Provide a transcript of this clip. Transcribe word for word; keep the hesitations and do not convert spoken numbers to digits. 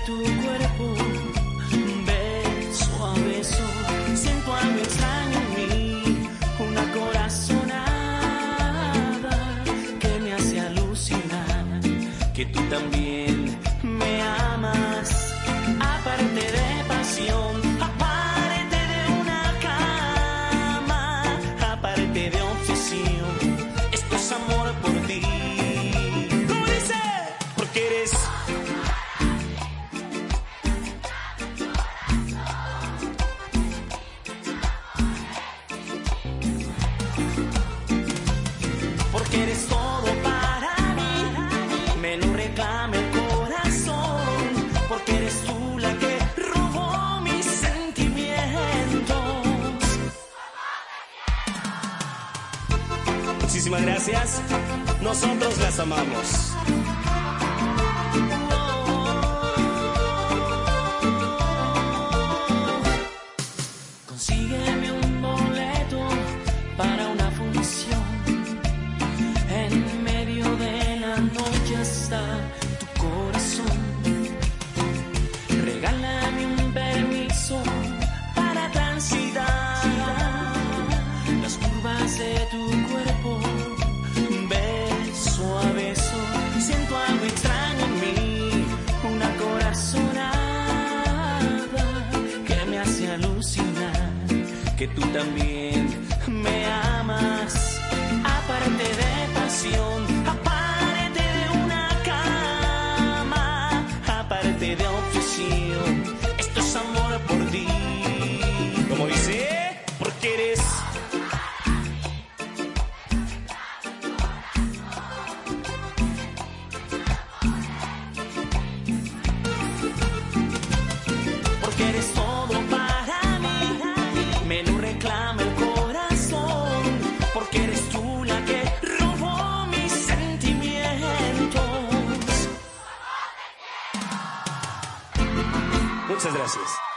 tu cuerpo, beso a beso, siento algo extraño en mí, una corazonada que me hace alucinar, que tú también me amas, aparte de pasión, aparte de una cama, aparte de obsesión, esto es amor por ti. ¿Cómo dice? Porque eres porque eres todo para mí, me lo reclama el corazón, porque eres tú la que robó mis sentimientos. Muchísimas gracias, nosotros las amamos. Consígueme un boleto para una función. En medio de la noche está tu corazón. Regálame un permiso para transitar las curvas de tu cuerpo, beso a beso. Siento algo extraño en mí, una corazonada que me hace alucinar, que tú también me amas, aparte de pasión, aparte de una cama, aparte de obsesión, esto es amor por ti. Como dice, porque eres porque eres todo para mí, me lo reclama el corazón, porque eres tú la que robó mis sentimientos. Muchas gracias.